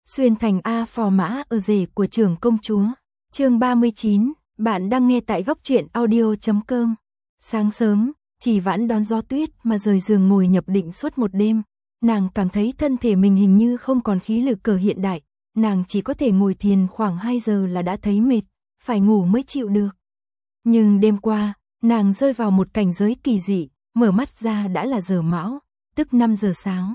Xuyên thành A phò mã ở rể của trưởng công chúa. Chương 39, bạn đang nghe tại góc truyện audio.com. Sáng sớm, Chỉ Vãn đón gió tuyết mà rời giường ngồi nhập định suốt một đêm. Nàng cảm thấy thân thể mình hình như không còn khí lực cờ hiện đại, nàng chỉ có thể ngồi thiền khoảng 2 giờ là đã thấy mệt, phải ngủ mới chịu được. Nhưng đêm qua, nàng rơi vào một cảnh giới kỳ dị, mở mắt ra đã là giờ mão, tức 5 giờ sáng.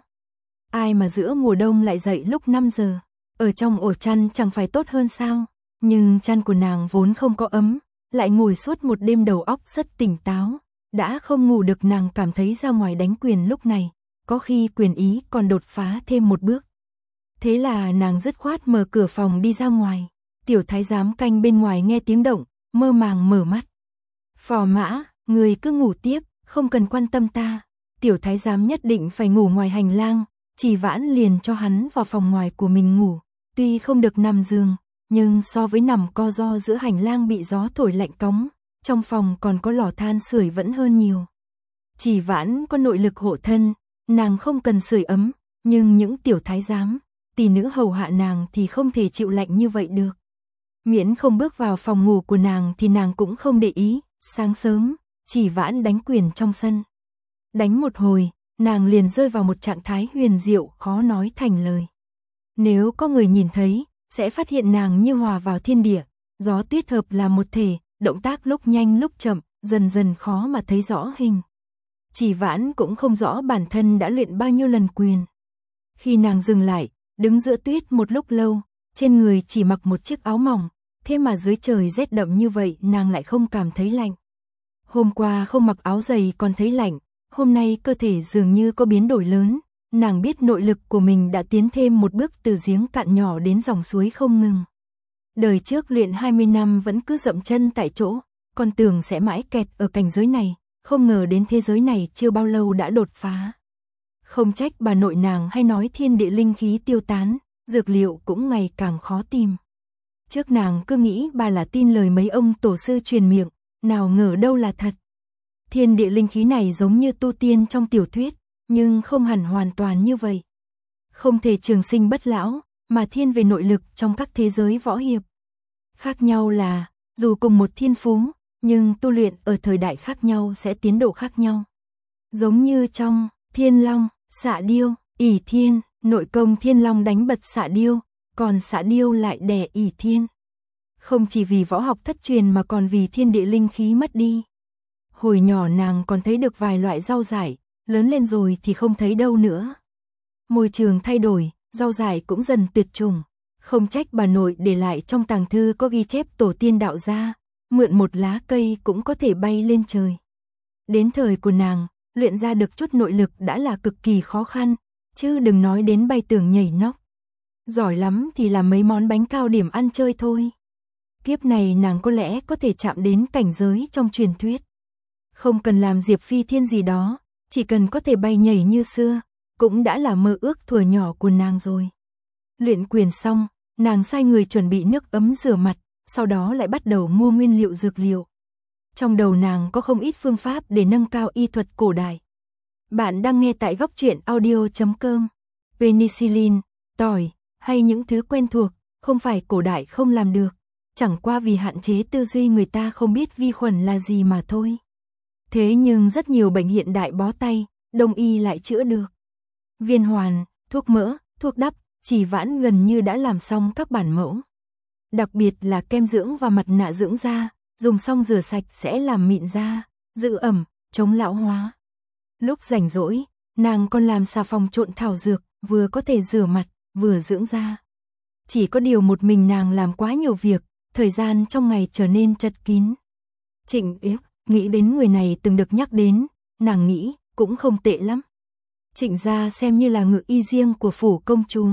Ai mà giữa mùa đông lại dậy lúc 5 giờ, ở trong ổ chăn chẳng phải tốt hơn sao, nhưng chăn của nàng vốn không có ấm, lại ngồi suốt một đêm đầu óc rất tỉnh táo, đã không ngủ được nàng cảm thấy ra ngoài đánh quyền lúc này, có khi quyền ý còn đột phá thêm một bước. Thế là nàng dứt khoát mở cửa phòng đi ra ngoài, tiểu thái giám canh bên ngoài nghe tiếng động, mơ màng mở mắt. Phò mã, người cứ ngủ tiếp, không cần quan tâm ta. Tiểu thái giám nhất định phải ngủ ngoài hành lang, Chỉ Vãn liền cho hắn vào phòng ngoài của mình ngủ, tuy không được nằm giường, nhưng so với nằm co ro giữa hành lang bị gió thổi lạnh cóng, trong phòng còn có lò than sưởi vẫn hơn nhiều. Chỉ Vãn có nội lực hộ thân, nàng không cần sưởi ấm, nhưng những tiểu thái giám, tỷ nữ hầu hạ nàng thì không thể chịu lạnh như vậy được. Miễn không bước vào phòng ngủ của nàng thì nàng cũng không để ý. Sáng sớm, Chỉ Vãn đánh quyền trong sân. Đánh một hồi, nàng liền rơi vào một trạng thái huyền diệu khó nói thành lời. Nếu có người nhìn thấy, sẽ phát hiện nàng như hòa vào thiên địa, gió tuyết hợp là một thể, động tác lúc nhanh lúc chậm, dần dần khó mà thấy rõ hình. Chỉ Vãn cũng không rõ bản thân đã luyện bao nhiêu lần quyền. Khi nàng dừng lại, đứng giữa tuyết một lúc lâu, trên người chỉ mặc một chiếc áo mỏng, thế mà dưới trời rét đậm như vậy nàng lại không cảm thấy lạnh. Hôm qua không mặc áo dày còn thấy lạnh, hôm nay cơ thể dường như có biến đổi lớn, nàng biết nội lực của mình đã tiến thêm một bước từ giếng cạn nhỏ đến dòng suối không ngừng. Đời trước luyện 20 năm vẫn cứ dậm chân tại chỗ, còn tưởng sẽ mãi kẹt ở cảnh giới này, không ngờ đến thế giới này chưa bao lâu đã đột phá. Không trách bà nội nàng hay nói thiên địa linh khí tiêu tán, dược liệu cũng ngày càng khó tìm. Trước nàng cứ nghĩ bà là tin lời mấy ông tổ sư truyền miệng, nào ngờ đâu là thật. Thiên địa linh khí này giống như tu tiên trong tiểu thuyết, nhưng không hẳn hoàn toàn như vậy. Không thể trường sinh bất lão, mà thiên về nội lực trong các thế giới võ hiệp. Khác nhau là, dù cùng một thiên phú, nhưng tu luyện ở thời đại khác nhau sẽ tiến độ khác nhau. Giống như trong Thiên Long, Xạ Điêu, ỷ thiên, nội công Thiên Long đánh bật Xạ Điêu, còn Xạ Điêu lại đè ỷ thiên. Không chỉ vì võ học thất truyền mà còn vì thiên địa linh khí mất đi. Hồi nhỏ nàng còn thấy được vài loại rau dại, lớn lên rồi thì không thấy đâu nữa. Môi trường thay đổi, rau dại cũng dần tuyệt chủng. Không trách bà nội để lại trong tàng thư có ghi chép tổ tiên đạo gia, mượn một lá cây cũng có thể bay lên trời. Đến thời của nàng, luyện ra được chút nội lực đã là cực kỳ khó khăn, chứ đừng nói đến bay tường nhảy nóc. Giỏi lắm thì làm mấy món bánh cao điểm ăn chơi thôi. Kiếp này nàng có lẽ có thể chạm đến cảnh giới trong truyền thuyết. Không cần làm Diệp Phi Thiên gì đó, chỉ cần có thể bay nhảy như xưa, cũng đã là mơ ước thuở nhỏ của nàng rồi. Luyện quyền xong, nàng sai người chuẩn bị nước ấm rửa mặt, sau đó lại bắt đầu mua nguyên liệu dược liệu. Trong đầu nàng có không ít phương pháp để nâng cao y thuật cổ đại. Bạn đang nghe tại góc truyện audio.com. Penicillin, tỏi, hay những thứ quen thuộc, không phải cổ đại không làm được, chẳng qua vì hạn chế tư duy người ta không biết vi khuẩn là gì mà thôi. Thế nhưng rất nhiều bệnh hiện đại bó tay, đông y lại chữa được. Viên hoàn, thuốc mỡ, thuốc đắp, Chỉ Vãn gần như đã làm xong các bản mẫu. Đặc biệt là kem dưỡng và mặt nạ dưỡng da, dùng xong rửa sạch sẽ làm mịn da, giữ ẩm, chống lão hóa. Lúc rảnh rỗi, nàng còn làm xà phòng trộn thảo dược, vừa có thể rửa mặt, vừa dưỡng da. Chỉ có điều một mình nàng làm quá nhiều việc, thời gian trong ngày trở nên chật kín. Trịnh Ế, nghĩ đến người này từng được nhắc đến, nàng nghĩ, cũng không tệ lắm. Trịnh gia xem như là ngự y riêng của phủ công chúa.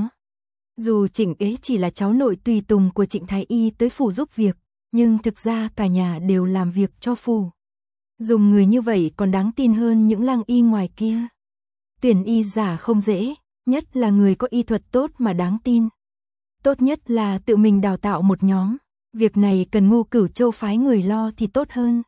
Dù Trịnh Ế chỉ là cháu nội tùy tùng của Trịnh Thái Y tới phủ giúp việc, nhưng thực ra cả nhà đều làm việc cho phủ. Dùng người như vậy còn đáng tin hơn những lang y ngoài kia. Tuyển y giả không dễ, nhất là người có y thuật tốt mà đáng tin. Tốt nhất là tự mình đào tạo một nhóm, việc này cần Ngô Cửu Châu phái người lo thì tốt hơn.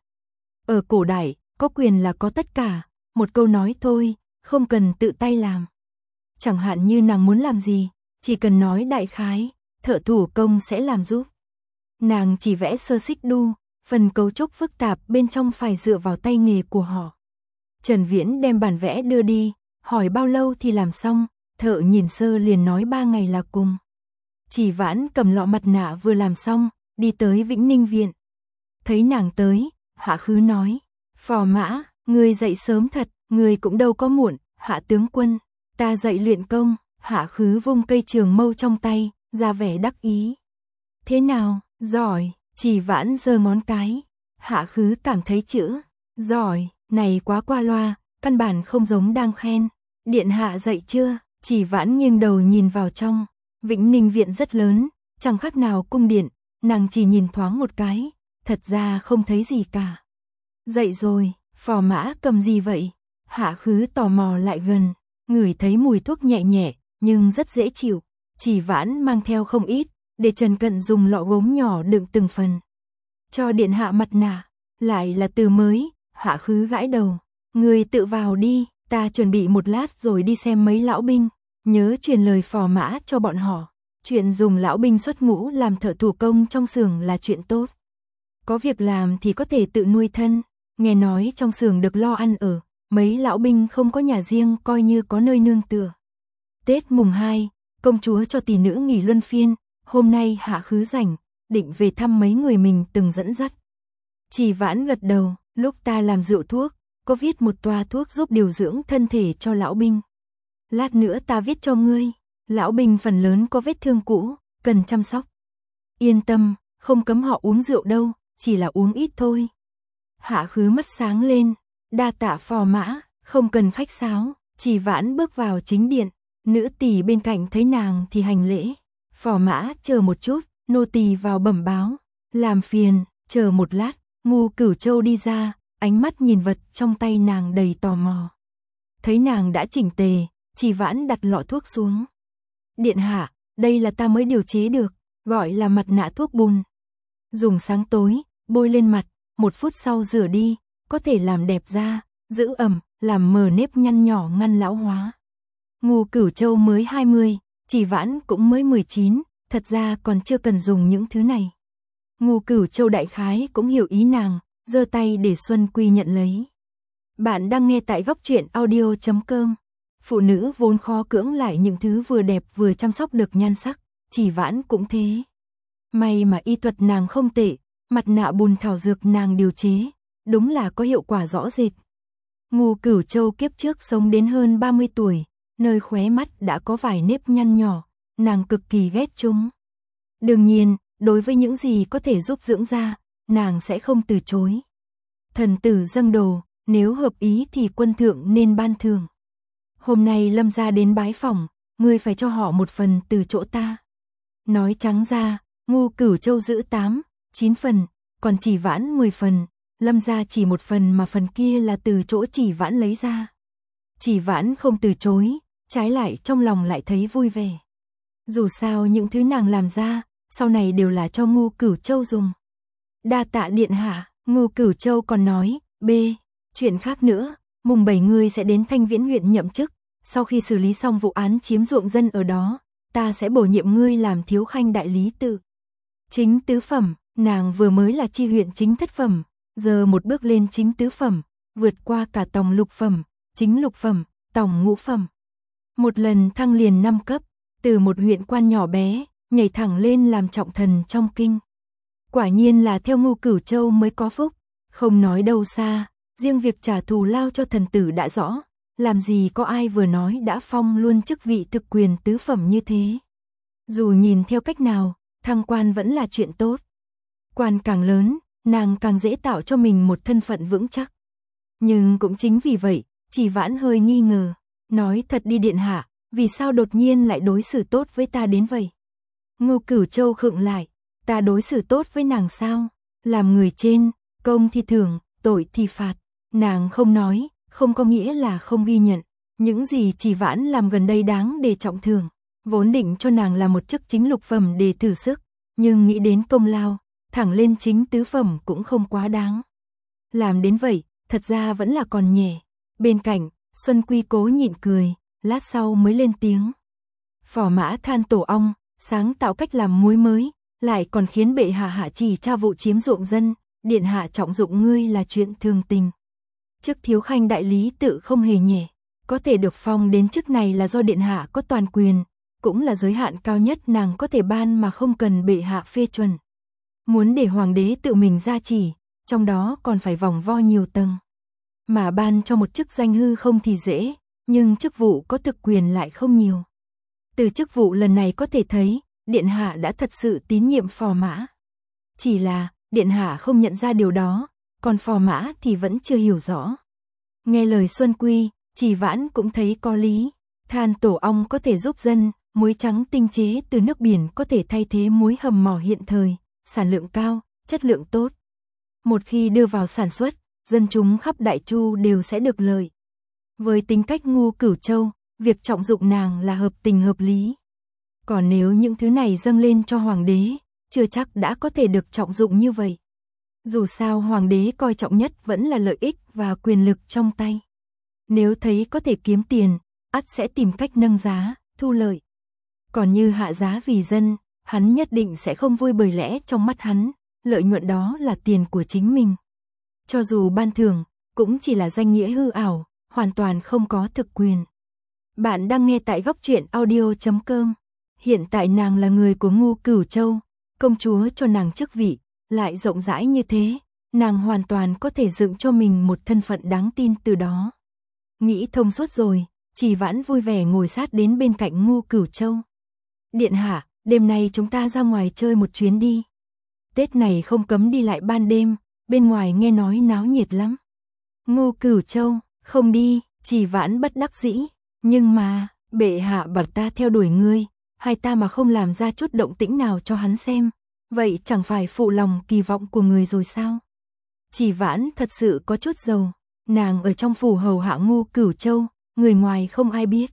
Ở cổ đại, có quyền là có tất cả, một câu nói thôi, không cần tự tay làm. Chẳng hạn như nàng muốn làm gì, chỉ cần nói đại khái, thợ thủ công sẽ làm giúp. Nàng chỉ vẽ sơ xích đu, phần cấu trúc phức tạp bên trong phải dựa vào tay nghề của họ. Trần Viễn đem bản vẽ đưa đi, hỏi bao lâu thì làm xong, thợ nhìn sơ liền nói 3 ngày là cùng. Chỉ Vãn cầm lọ mặt nạ vừa làm xong, đi tới Vĩnh Ninh viện. Thấy nàng tới, Hạ Khứ nói, Phò Mã, ngươi dậy sớm thật, ngươi cũng đâu có muộn, Hạ tướng quân, ta dậy luyện công. Hạ Khứ vung cây trường mâu trong tay, ra vẻ đắc ý. Thế nào, giỏi, Chỉ Vãn giơ ngón cái. Hạ Khứ cảm thấy chữ giỏi này quá qua loa, căn bản không giống đang khen. Điện hạ dậy chưa? Chỉ Vãn nghiêng đầu nhìn vào trong. Vĩnh Ninh viện rất lớn, chẳng khác nào cung điện, nàng chỉ nhìn thoáng một cái, thật ra không thấy gì cả. Dậy rồi, Phò Mã cầm gì vậy? Hạ Khứ tò mò lại gần, ngửi thấy mùi thuốc nhẹ nhẹ, nhưng rất dễ chịu. Chỉ Vãn mang theo không ít, để Trần Cận dùng lọ gốm nhỏ đựng từng phần. Cho điện hạ mặt nạ, lại là từ mới. Hạ Khứ gãi đầu, người tự vào đi, ta chuẩn bị một lát rồi đi xem mấy lão binh. Nhớ truyền lời Phò Mã cho bọn họ, chuyện dùng lão binh xuất ngũ làm thợ thủ công trong xưởng là chuyện tốt. Có việc làm thì có thể tự nuôi thân, nghe nói trong xưởng được lo ăn ở, mấy lão binh không có nhà riêng coi như có nơi nương tựa. Tết mùng 2, công chúa cho tỷ nữ nghỉ luân phiên, hôm nay Hạ Khứ rảnh, định về thăm mấy người mình từng dẫn dắt. Chỉ Vãn gật đầu, lúc ta làm rượu thuốc, có viết một toa thuốc giúp điều dưỡng thân thể cho lão binh. Lát nữa ta viết cho ngươi, lão binh phần lớn có vết thương cũ, cần chăm sóc. Yên tâm, không cấm họ uống rượu đâu, chỉ là uống ít thôi. Hạ Khứ mắt sáng lên, đa tạ Phò Mã, không cần khách sáo. Chỉ Vãn bước vào chính điện, nữ tỳ bên cạnh thấy nàng thì hành lễ. Phò Mã chờ một chút, nô tỳ vào bẩm báo. Làm phiền, chờ một lát, Ngu Cửu Châu đi ra, ánh mắt nhìn vật trong tay nàng đầy tò mò. Thấy nàng đã chỉnh tề, Chỉ Vãn đặt lọ thuốc xuống. Điện hạ, đây là ta mới điều chế được, gọi là mặt nạ thuốc bùn. Dùng sáng tối, bôi lên mặt, 1 phút sau rửa đi, có thể làm đẹp da, giữ ẩm, làm mờ nếp nhăn nhỏ ngăn lão hóa. Ngu Cửu Châu mới 20, Chỉ Vãn cũng mới 19, thật ra còn chưa cần dùng những thứ này. Ngu Cửu Châu đại khái cũng hiểu ý nàng, giơ tay để Xuân Quy nhận lấy. Bạn đang nghe tại góc truyện audio.com. Phụ nữ vốn khó cưỡng lại những thứ vừa đẹp vừa chăm sóc được nhan sắc, Chỉ Vãn cũng thế. May mà y thuật nàng không tệ, mặt nạ bùn thảo dược nàng điều chế, đúng là có hiệu quả rõ rệt. Ngu Cửu Châu kiếp trước sống đến hơn 30 tuổi, nơi khóe mắt đã có vài nếp nhăn nhỏ, nàng cực kỳ ghét chúng. Đương nhiên, đối với những gì có thể giúp dưỡng da, nàng sẽ không từ chối. Thần tử dâng đồ, nếu hợp ý thì quân thượng nên ban thưởng. Hôm nay Lâm gia đến bái phỏng, ngươi phải cho họ một phần từ chỗ ta. Nói trắng ra, Ngu Cửu Châu giữ 8, 9 phần, còn Chỉ Vãn 10 phần, Lâm gia chỉ 1 phần mà phần kia là từ chỗ Chỉ Vãn lấy ra. Chỉ Vãn không từ chối, trái lại trong lòng lại thấy vui vẻ. Dù sao những thứ nàng làm ra, sau này đều là cho Ngu Cửu Châu dùng. Đa tạ điện hạ. Ngu Cửu Châu còn nói, chuyện khác nữa, mùng 7 ngươi sẽ đến Thanh Viễn huyện nhậm chức, sau khi xử lý xong vụ án chiếm ruộng dân ở đó, ta sẽ bổ nhiệm ngươi làm thiếu khanh đại lý tự. Chính tứ phẩm, nàng vừa mới là chi huyện chính thất phẩm, giờ một bước lên chính tứ phẩm, vượt qua cả tòng lục phẩm, chính lục phẩm, tòng ngũ phẩm. Một lần thăng liền 5 cấp, từ một huyện quan nhỏ bé, nhảy thẳng lên làm trọng thần trong kinh. Quả nhiên là theo Ngu Cửu Châu mới có phúc, không nói đâu xa, riêng việc trả thù lao cho thần tử đã rõ, làm gì có ai vừa nói đã phong luôn chức vị thực quyền tứ phẩm như thế. Dù nhìn theo cách nào, thăng quan vẫn là chuyện tốt. Quan càng lớn, nàng càng dễ tạo cho mình một thân phận vững chắc. Nhưng cũng chính vì vậy, Chỉ Vãn hơi nghi ngờ, nói thật đi điện hạ, vì sao đột nhiên lại đối xử tốt với ta đến vậy? Ngu Cửu Châu khựng lại, ta đối xử tốt với nàng sao? Làm người trên, công thì thưởng, tội thì phạt. Nàng không nói, không có nghĩa là không ghi nhận. Những gì Chỉ Vãn làm gần đây đáng để trọng thưởng. Vốn định cho nàng là một chức chính lục phẩm để thử sức, nhưng nghĩ đến công lao, thẳng lên chính tứ phẩm cũng không quá đáng. Làm đến vậy, thật ra vẫn là còn nhẹ. Bên cạnh, Xuân Quy cố nhịn cười, lát sau mới lên tiếng. Phò mã than tổ ong, sáng tạo cách làm muối mới, lại còn khiến bệ hạ hạ chỉ tra vụ chiếm ruộng dân, điện hạ trọng dụng ngươi là chuyện thường tình. Chức thiếu khanh đại lý tự không hề nhẹ, có thể được phong đến chức này là do điện hạ có toàn quyền, cũng là giới hạn cao nhất nàng có thể ban mà không cần bệ hạ phê chuẩn. Muốn để hoàng đế tự mình gia chỉ, trong đó còn phải vòng vo nhiều tầng. Mà ban cho một chức danh hư không thì dễ, nhưng chức vụ có thực quyền lại không nhiều. Từ chức vụ lần này có thể thấy, điện hạ đã thật sự tín nhiệm phò mã. Chỉ là, điện hạ không nhận ra điều đó, còn phò mã thì vẫn chưa hiểu rõ. Nghe lời Xuân Quy, Trì Vãn cũng thấy có lý. Than tổ ong có thể giúp dân, muối trắng tinh chế từ nước biển có thể thay thế muối hầm mỏ hiện thời, sản lượng cao, chất lượng tốt. Một khi đưa vào sản xuất, dân chúng khắp Đại Chu đều sẽ được lợi. Với tính cách ngu Cửu Châu, việc trọng dụng nàng là hợp tình hợp lý. Còn nếu những thứ này dâng lên cho hoàng đế, chưa chắc đã có thể được trọng dụng như vậy. Dù sao hoàng đế coi trọng nhất vẫn là lợi ích và quyền lực trong tay. Nếu thấy có thể kiếm tiền, ắt sẽ tìm cách nâng giá, thu lợi. Còn như hạ giá vì dân, hắn nhất định sẽ không vui, bởi lẽ trong mắt hắn, lợi nhuận đó là tiền của chính mình. Cho dù ban thưởng, cũng chỉ là danh nghĩa hư ảo, hoàn toàn không có thực quyền. Bạn đang nghe tại Góc Truyện Audio.com. Hiện tại nàng là người của ngu Cửu Châu, công chúa cho nàng chức vị, lại rộng rãi như thế, nàng hoàn toàn có thể dựng cho mình một thân phận đáng tin từ đó. Nghĩ thông suốt rồi, Trì Vãn vui vẻ ngồi sát đến bên cạnh ngu Cửu Châu. Điện hạ, đêm nay chúng ta ra ngoài chơi một chuyến đi. Tết này không cấm đi lại ban đêm, bên ngoài nghe nói náo nhiệt lắm. Ngu Cửu Châu, không đi, Trì Vãn bất đắc dĩ, nhưng mà, bệ hạ bảo ta theo đuổi ngươi, hay ta mà không làm ra chút động tĩnh nào cho hắn xem, vậy chẳng phải phụ lòng kỳ vọng của người rồi sao? Trì Vãn thật sự có chút giàu, nàng ở trong phủ hầu hạ ngu Cửu Châu, người ngoài không ai biết.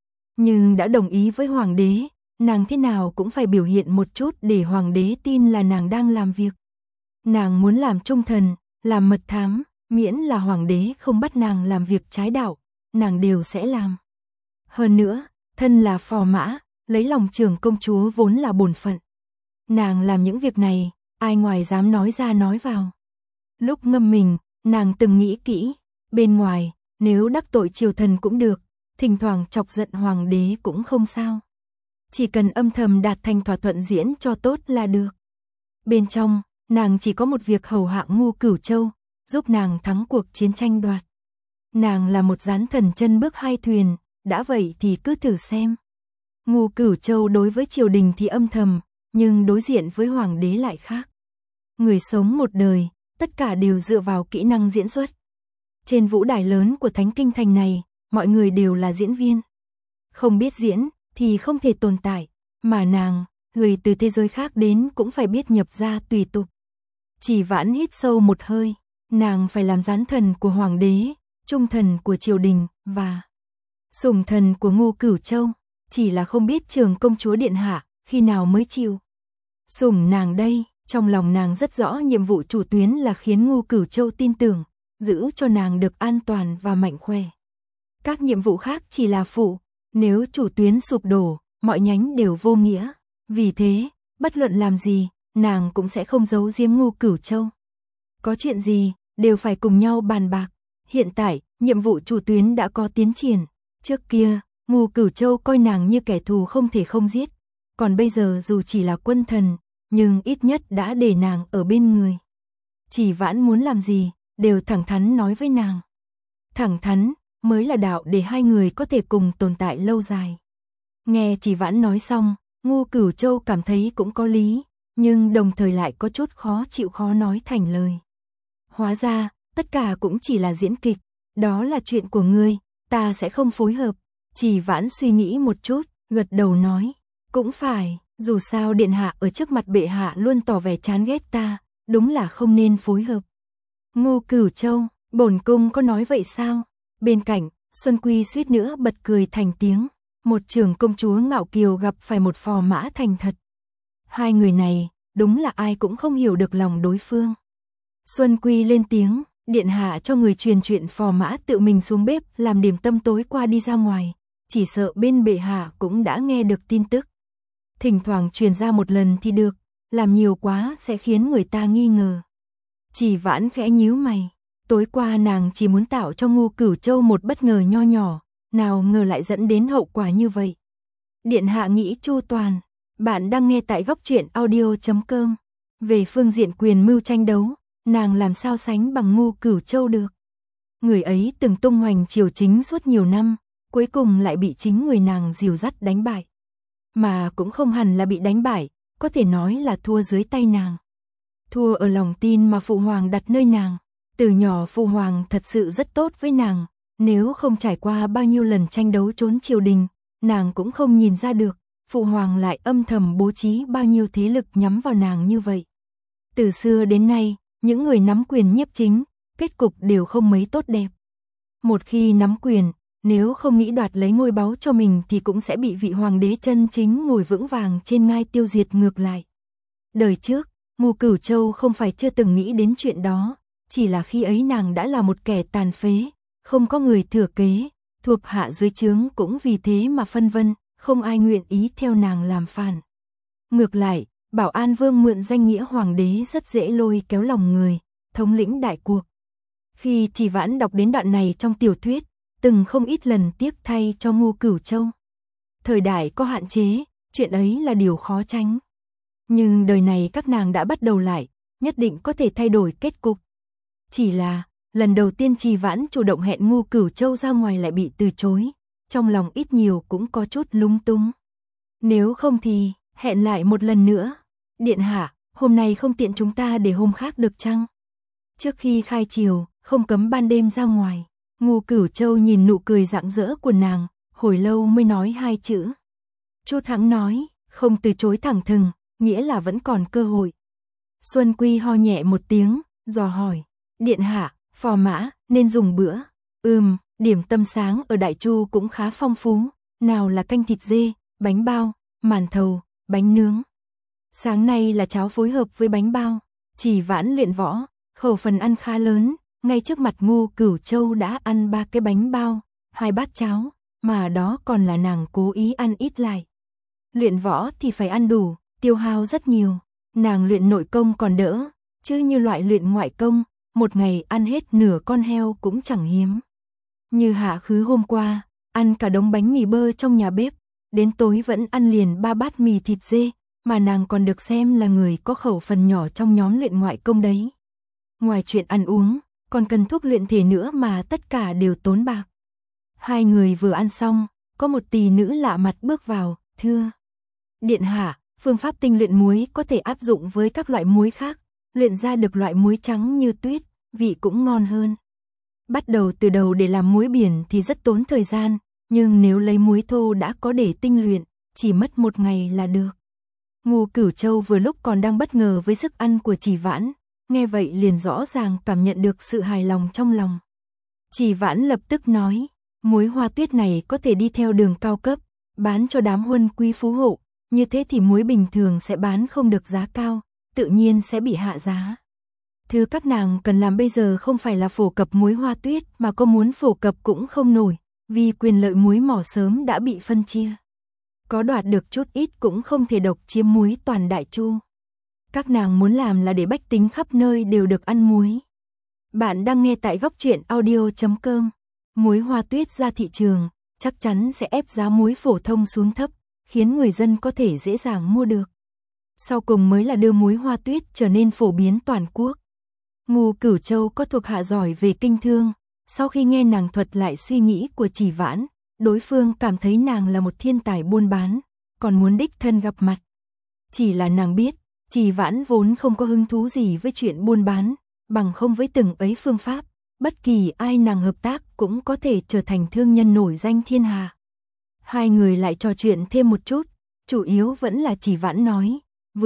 Nhưng đã đồng ý với hoàng đế, nàng thế nào cũng phải biểu hiện một chút để hoàng đế tin là nàng đang làm việc. Nàng muốn làm trung thần, làm mật thám, miễn là hoàng đế không bắt nàng làm việc trái đạo, nàng đều sẽ làm. Hơn nữa, thân là phò mã, lấy lòng trưởng công chúa vốn là bổn phận. Nàng làm những việc này, ai ngoài dám nói ra nói vào. Lúc ngâm mình, nàng từng nghĩ kỹ, bên ngoài, nếu đắc tội triều thần cũng được, thỉnh thoảng chọc giận hoàng đế cũng không sao. Chỉ cần âm thầm đạt thành thỏa thuận diễn cho tốt là được. Bên trong, nàng chỉ có một việc hầu hạ ngu Cửu Châu, giúp nàng thắng cuộc chiến tranh đoạt. Nàng là một gián thần chân bước hai thuyền, đã vậy thì cứ thử xem. Ngu Cửu Châu đối với triều đình thì âm thầm, nhưng đối diện với hoàng đế lại khác. Người sống một đời, tất cả đều dựa vào kỹ năng diễn xuất. Trên vũ đài lớn của Thánh Kinh Thành này, mọi người đều là diễn viên. Không biết diễn thì không thể tồn tại, mà nàng, người từ thế giới khác đến cũng phải biết nhập ra tùy tục. Trì Vãn hít sâu một hơi, nàng phải làm gián thần của hoàng đế, trung thần của triều đình và sủng thần của ngu Cửu Châu, chỉ là không biết trưởng công chúa điện hạ khi nào mới chịu sủng nàng đây. Trong lòng nàng rất rõ nhiệm vụ chủ tuyến là khiến ngu Cửu Châu tin tưởng, giữ cho nàng được an toàn và mạnh khỏe. Các nhiệm vụ khác chỉ là phụ, nếu chủ tuyến sụp đổ, mọi nhánh đều vô nghĩa. Vì thế, bất luận làm gì, nàng cũng sẽ không giấu giếm ngu Cửu Châu. Có chuyện gì, đều phải cùng nhau bàn bạc. Hiện tại, nhiệm vụ chủ tuyến đã có tiến triển. Trước kia, ngu Cửu Châu coi nàng như kẻ thù không thể không giết. Còn bây giờ dù chỉ là quân thần, nhưng ít nhất đã để nàng ở bên người. Trì Vãn muốn làm gì, đều thẳng thắn nói với nàng. Thẳng thắn, mới là đạo để hai người có thể cùng tồn tại lâu dài. Nghe Trì Vãn nói xong, ngu Cửu Châu cảm thấy cũng có lý, nhưng đồng thời lại có chút khó chịu, khó nói thành lời. Hóa ra, tất cả cũng chỉ là diễn kịch, đó là chuyện của ngươi, ta sẽ không phối hợp. Trì Vãn suy nghĩ một chút, gật đầu nói, cũng phải, dù sao điện hạ ở trước mặt bệ hạ luôn tỏ vẻ chán ghét ta, đúng là không nên phối hợp. Ngu Cửu Châu, bổn cung có nói vậy sao? Bên cạnh, Xuân Quy suýt nữa bật cười thành tiếng, một trưởng công chúa ngạo kiều gặp phải một phò mã thành thật. Hai người này, đúng là ai cũng không hiểu được lòng đối phương. Xuân Quy lên tiếng, điện hạ cho người truyền chuyện phò mã tự mình xuống bếp làm điểm tâm tối qua đi ra ngoài, chỉ sợ bên bệ hạ cũng đã nghe được tin tức. Thỉnh thoảng truyền ra một lần thì được, làm nhiều quá sẽ khiến người ta nghi ngờ. Chỉ Vãn khẽ nhíu mày, tối qua nàng chỉ muốn tạo cho Ngô Cửu Châu một bất ngờ nho nhỏ, nào ngờ lại dẫn đến hậu quả như vậy. Điện hạ nghĩ chu toàn, bạn đang nghe tại góc truyện audio.com. Về phương diện quyền mưu tranh đấu, nàng làm sao sánh bằng Ngô Cửu Châu được. Người ấy từng tung hoành triều chính suốt nhiều năm, cuối cùng lại bị chính người nàng dìu dắt đánh bại. Mà cũng không hẳn là bị đánh bại, có thể nói là thua dưới tay nàng. Thua ở lòng tin mà Phụ Hoàng đặt nơi nàng. Từ nhỏ Phụ Hoàng thật sự rất tốt với nàng, nếu không trải qua bao nhiêu lần tranh đấu trốn triều đình, nàng cũng không nhìn ra được, Phụ Hoàng lại âm thầm bố trí bao nhiêu thế lực nhắm vào nàng như vậy. Từ xưa đến nay, những người nắm quyền nhiếp chính, kết cục đều không mấy tốt đẹp. Một khi nắm quyền, nếu không nghĩ đoạt lấy ngôi báu cho mình thì cũng sẽ bị vị hoàng đế chân chính ngồi vững vàng trên ngai tiêu diệt ngược lại. Đời trước, Ngô Cửu Châu không phải chưa từng nghĩ đến chuyện đó, chỉ là khi ấy nàng đã là một kẻ tàn phế, không có người thừa kế, thuộc hạ dưới trướng cũng vì thế mà phân vân, không ai nguyện ý theo nàng làm phản. Ngược lại, Bảo An Vương mượn danh nghĩa hoàng đế rất dễ lôi kéo lòng người, thống lĩnh đại cuộc. Khi Chỉ Vãn đọc đến đoạn này trong tiểu thuyết, từng không ít lần tiếc thay cho Ngô Cửu Châu. Thời đại có hạn chế, chuyện ấy là điều khó tránh. Nhưng đời này các nàng đã bắt đầu lại, nhất định có thể thay đổi kết cục. Chỉ là, lần đầu tiên Chỉ Vãn chủ động hẹn Ngô Cửu Châu ra ngoài lại bị từ chối, trong lòng ít nhiều cũng có chút lung tung. Nếu không thì, hẹn lại một lần nữa. Điện hạ, hôm nay không tiện chúng ta để hôm khác được chăng? Trước khi khai triều, không cấm ban đêm ra ngoài. Ngô Cửu Châu nhìn nụ cười rạng rỡ của nàng, hồi lâu mới nói hai chữ. Chút hãng nói, không từ chối thẳng thừng, nghĩa là vẫn còn cơ hội. Xuân Quy ho nhẹ một tiếng, dò hỏi, điện hạ, phò mã, nên dùng bữa. Điểm tâm sáng ở Đại Chu cũng khá phong phú, nào là canh thịt dê, bánh bao, màn thầu, bánh nướng. Sáng nay là cháo phối hợp với bánh bao, Chỉ Vãn luyện võ, khẩu phần ăn khá lớn, ngay trước mặt Ngô Cửu Châu đã ăn 3 cái bánh bao, 2 bát cháo, mà đó còn là nàng cố ý ăn ít lại. Luyện võ thì phải ăn đủ, tiêu hao rất nhiều, nàng luyện nội công còn đỡ, chứ như loại luyện ngoại công, một ngày ăn hết nửa con heo cũng chẳng hiếm. Như hạ khứ hôm qua, ăn cả đống bánh mì bơ trong nhà bếp, đến tối vẫn ăn liền 3 bát mì thịt dê, mà nàng còn được xem là người có khẩu phần nhỏ trong nhóm luyện ngoại công đấy. Ngoài chuyện ăn uống, còn cần thuốc luyện thể nữa mà tất cả đều tốn bạc. Hai người vừa ăn xong, có một tỳ nữ lạ mặt bước vào, thưa. Điện hạ, phương pháp tinh luyện muối có thể áp dụng với các loại muối khác, luyện ra được loại muối trắng như tuyết, vị cũng ngon hơn. Bắt đầu từ đầu để làm muối biển thì rất tốn thời gian, nhưng nếu lấy muối thô đã có để tinh luyện, chỉ mất 1 ngày là được. Ngô Cửu Châu vừa lúc còn đang bất ngờ với sức ăn của Chỉ Vãn, nghe vậy liền rõ ràng cảm nhận được sự hài lòng trong lòng. Chỉ Vãn lập tức nói, muối hoa tuyết này có thể đi theo đường cao cấp, bán cho đám huân quý phú hộ, như thế thì muối bình thường sẽ bán không được giá cao, tự nhiên sẽ bị hạ giá. Thứ các nàng cần làm bây giờ không phải là phổ cập muối hoa tuyết mà có muốn phổ cập cũng không nổi, vì quyền lợi muối mỏ sớm đã bị phân chia. Có đoạt được chút ít cũng không thể độc chiếm muối toàn Đại Chu. Các nàng muốn làm là để bách tính khắp nơi đều được ăn muối. Bạn đang nghe tại góc truyện audio.com. Muối hoa tuyết ra thị trường, chắc chắn sẽ ép giá muối phổ thông xuống thấp, khiến người dân có thể dễ dàng mua được. Sau cùng mới là đưa muối hoa tuyết trở nên phổ biến toàn quốc. Ngô Cửu Châu có thuộc hạ giỏi về kinh thương, sau khi nghe nàng thuật lại suy nghĩ của Chỉ Vãn, đối phương cảm thấy nàng là một thiên tài buôn bán, còn muốn đích thân gặp mặt. Chỉ là nàng biết, Chỉ Vãn vốn không có hứng thú gì với chuyện buôn bán, bằng không với từng ấy phương pháp, bất kỳ ai nàng hợp tác cũng có thể trở thành thương nhân nổi danh thiên hạ. Hai người lại trò chuyện thêm một chút, chủ yếu vẫn là Chỉ Vãn nói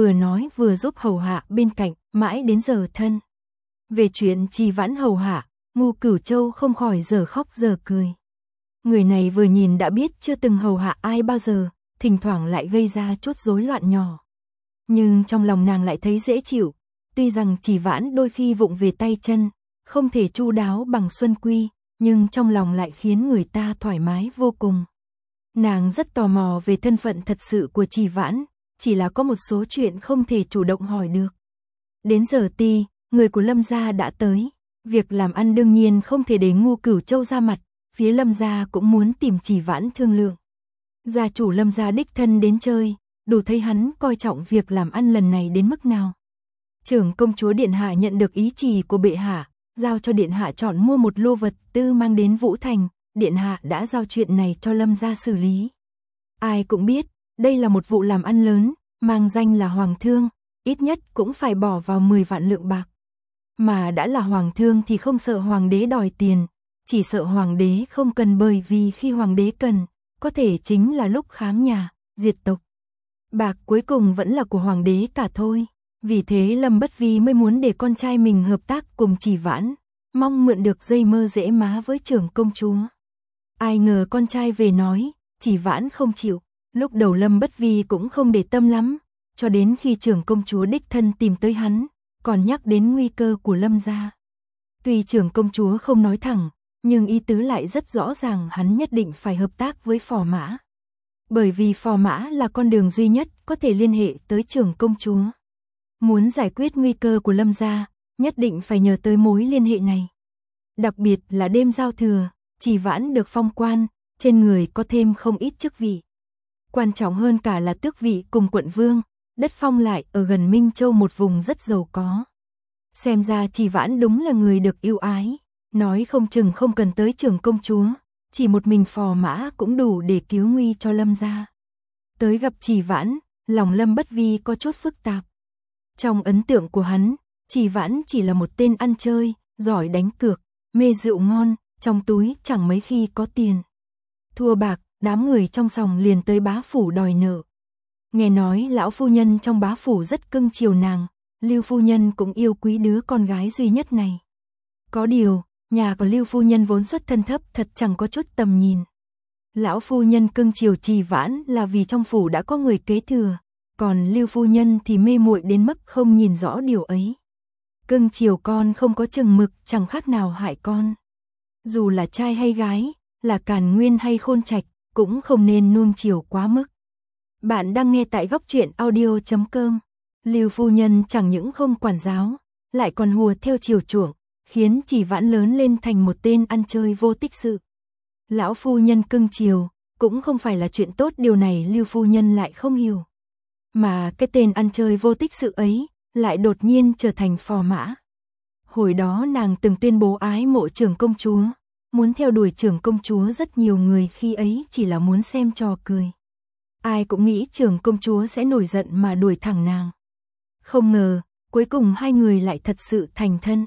vừa giúp hầu hạ bên cạnh, mãi đến giờ thân. Về chuyện Chỉ Vãn hầu hạ, Ngô Cửu Châu không khỏi giờ khóc giờ cười. Người này vừa nhìn đã biết chưa từng hầu hạ ai bao giờ, thỉnh thoảng lại gây ra chút rối loạn nhỏ. Nhưng trong lòng nàng lại thấy dễ chịu, tuy rằng Chỉ Vãn đôi khi vụng về tay chân, không thể chu đáo bằng Xuân Quy, nhưng trong lòng lại khiến người ta thoải mái vô cùng. Nàng rất tò mò về thân phận thật sự của Trì Vãn, chỉ là có một số chuyện không thể chủ động hỏi được. Đến giờ ti, người của Lâm gia đã tới, việc làm ăn đương nhiên không thể để Ngô Cửu Châu ra mặt, phía Lâm gia cũng muốn tìm Trì Vãn thương lượng. Gia chủ Lâm gia đích thân đến chơi, đủ thấy hắn coi trọng việc làm ăn lần này đến mức nào. Trưởng công chúa điện hạ nhận được ý chỉ của bệ hạ, giao cho điện hạ chọn mua một lô vật tư mang đến Vũ Thành, điện hạ đã giao chuyện này cho Lâm gia xử lý. Ai cũng biết, đây là một vụ làm ăn lớn, mang danh là hoàng thương, ít nhất cũng phải bỏ vào 10 vạn lượng bạc. Mà đã là hoàng thương thì không sợ hoàng đế đòi tiền, chỉ sợ hoàng đế không cần, bởi vì khi hoàng đế cần, có thể chính là lúc khám nhà, diệt tộc. Bạc cuối cùng vẫn là của hoàng đế cả thôi. Vì thế Lâm Bất Vi mới muốn để con trai mình hợp tác cùng Trì Vãn, mong mượn được dây mơ dễ má với trưởng công chúa. Ai ngờ con trai về nói, Trì Vãn không chịu. Lúc đầu Lâm Bất Vi cũng không để tâm lắm, cho đến khi trưởng công chúa đích thân tìm tới hắn, còn nhắc đến nguy cơ của Lâm gia. Tuy trưởng công chúa không nói thẳng, nhưng ý tứ lại rất rõ ràng, hắn nhất định phải hợp tác với Phò Mã. Bởi vì Phò Mã là con đường duy nhất có thể liên hệ tới trưởng công chúa. Muốn giải quyết nguy cơ của Lâm gia, nhất định phải nhờ tới mối liên hệ này. Đặc biệt là đêm giao thừa, Trì Vãn được phong quan, trên người có thêm không ít chức vị. Quan trọng hơn cả là tước vị cùng quận vương, đất phong lại ở gần Minh Châu, một vùng rất giàu có. Xem ra Trì Vãn đúng là người được yêu ái, nói không chừng không cần tới trưởng công chúa, chỉ một mình Phò Mã cũng đủ để cứu nguy cho Lâm gia. Tới gặp Trì Vãn, lòng Lâm Bất Vi có chút phức tạp. Trong ấn tượng của hắn, Trì Vãn chỉ là một tên ăn chơi, giỏi đánh cược, mê rượu ngon, trong túi chẳng mấy khi có tiền. Thua bạc, đám người trong sòng liền tới bá phủ đòi nợ. Nghe nói lão phu nhân trong bá phủ rất cưng chiều nàng, Lưu phu nhân cũng yêu quý đứa con gái duy nhất này. Có điều, nhà của Lưu phu nhân vốn xuất thân thấp, thật chẳng có chút tầm nhìn. Lão phu nhân cưng chiều Trì Vãn là vì trong phủ đã có người kế thừa, còn Lưu phu nhân thì mê muội đến mức không nhìn rõ điều ấy. Cưng chiều con không có chừng mực chẳng khác nào hại con. Dù là trai hay gái, là Càn Nguyên hay Khôn Trạch, cũng không nên nuông chiều quá mức. Bạn đang nghe tại góc truyện audio.com. Lưu phu nhân chẳng những không quản giáo, lại còn hùa theo chiều chuộng, khiến Trì Vãn lớn lên thành một tên ăn chơi vô tích sự. Lão phu nhân cưng chiều, cũng không phải là chuyện tốt, điều này Lưu phu nhân lại không hiểu. Mà cái tên ăn chơi vô tích sự ấy, lại đột nhiên trở thành Phò Mã. Hồi đó nàng từng tuyên bố ái mộ trưởng công chúa, muốn theo đuổi trưởng công chúa, rất nhiều người khi ấy chỉ là muốn xem trò cười. Ai cũng nghĩ trưởng công chúa sẽ nổi giận mà đuổi thẳng nàng. Không ngờ, cuối cùng hai người lại thật sự thành thân.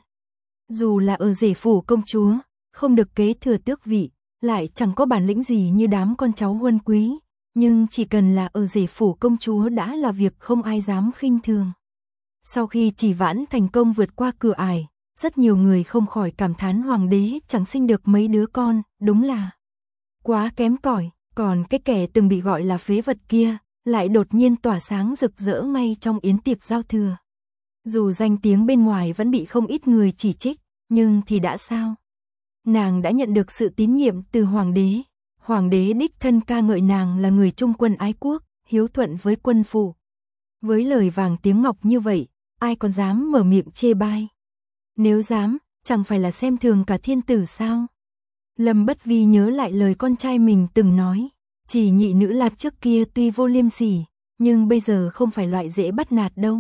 Dù là ở rể phủ công chúa, không được kế thừa tước vị, lại chẳng có bản lĩnh gì như đám con cháu huân quý, nhưng chỉ cần là ở rể phủ công chúa đã là việc không ai dám khinh thường. Sau khi Trì Vãn thành công vượt qua cửa ải, rất nhiều người không khỏi cảm thán hoàng đế chẳng sinh được mấy đứa con, đúng là quá kém cỏi. Còn cái kẻ từng bị gọi là phế vật kia, lại đột nhiên tỏa sáng rực rỡ ngay trong yến tiệc giao thừa. Dù danh tiếng bên ngoài vẫn bị không ít người chỉ trích, nhưng thì đã sao? Nàng đã nhận được sự tín nhiệm từ hoàng đế đích thân ca ngợi nàng là người trung quân ái quốc, hiếu thuận với quân phủ. Với lời vàng tiếng ngọc như vậy, ai còn dám mở miệng chê bai? Nếu dám, chẳng phải là xem thường cả thiên tử sao? Lâm Bất Vi nhớ lại lời con trai mình từng nói, Chỉ nhị nữ lạc trước kia tuy vô liêm sỉ, nhưng bây giờ không phải loại dễ bắt nạt đâu.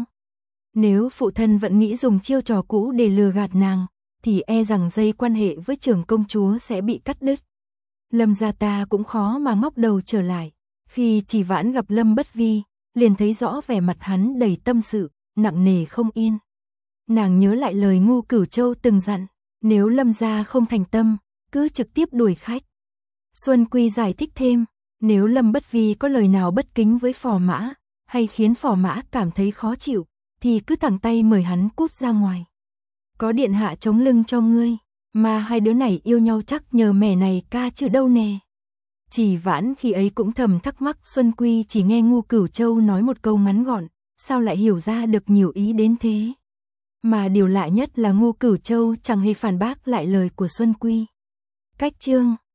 Nếu phụ thân vẫn nghĩ dùng chiêu trò cũ để lừa gạt nàng, thì e rằng dây quan hệ với trưởng công chúa sẽ bị cắt đứt. Lâm gia ta cũng khó mà ngóc đầu trở lại. Khi Trì Vãn gặp Lâm Bất Vi, liền thấy rõ vẻ mặt hắn đầy tâm sự, nặng nề không yên. Nàng nhớ lại lời Ngô Cửu Châu từng dặn, nếu Lâm gia không thành tâm, cứ trực tiếp đuổi khách. Xuân Quy giải thích thêm, nếu Lâm Bất Vi có lời nào bất kính với Phò Mã, hay khiến Phò Mã cảm thấy khó chịu, thì cứ thẳng tay mời hắn cút ra ngoài. Có điện hạ chống lưng cho ngươi, mà hai đứa này yêu nhau chắc nhờ mẻ này ca chứ đâu nè. Trì Vãn khi ấy cũng thầm thắc mắc, Xuân Quy chỉ nghe Ngô Cửu Châu nói một câu ngắn gọn, sao lại hiểu ra được nhiều ý đến thế. Mà điều lạ nhất là Ngô Cửu Châu chẳng hề phản bác lại lời của Xuân Quy. Cách chương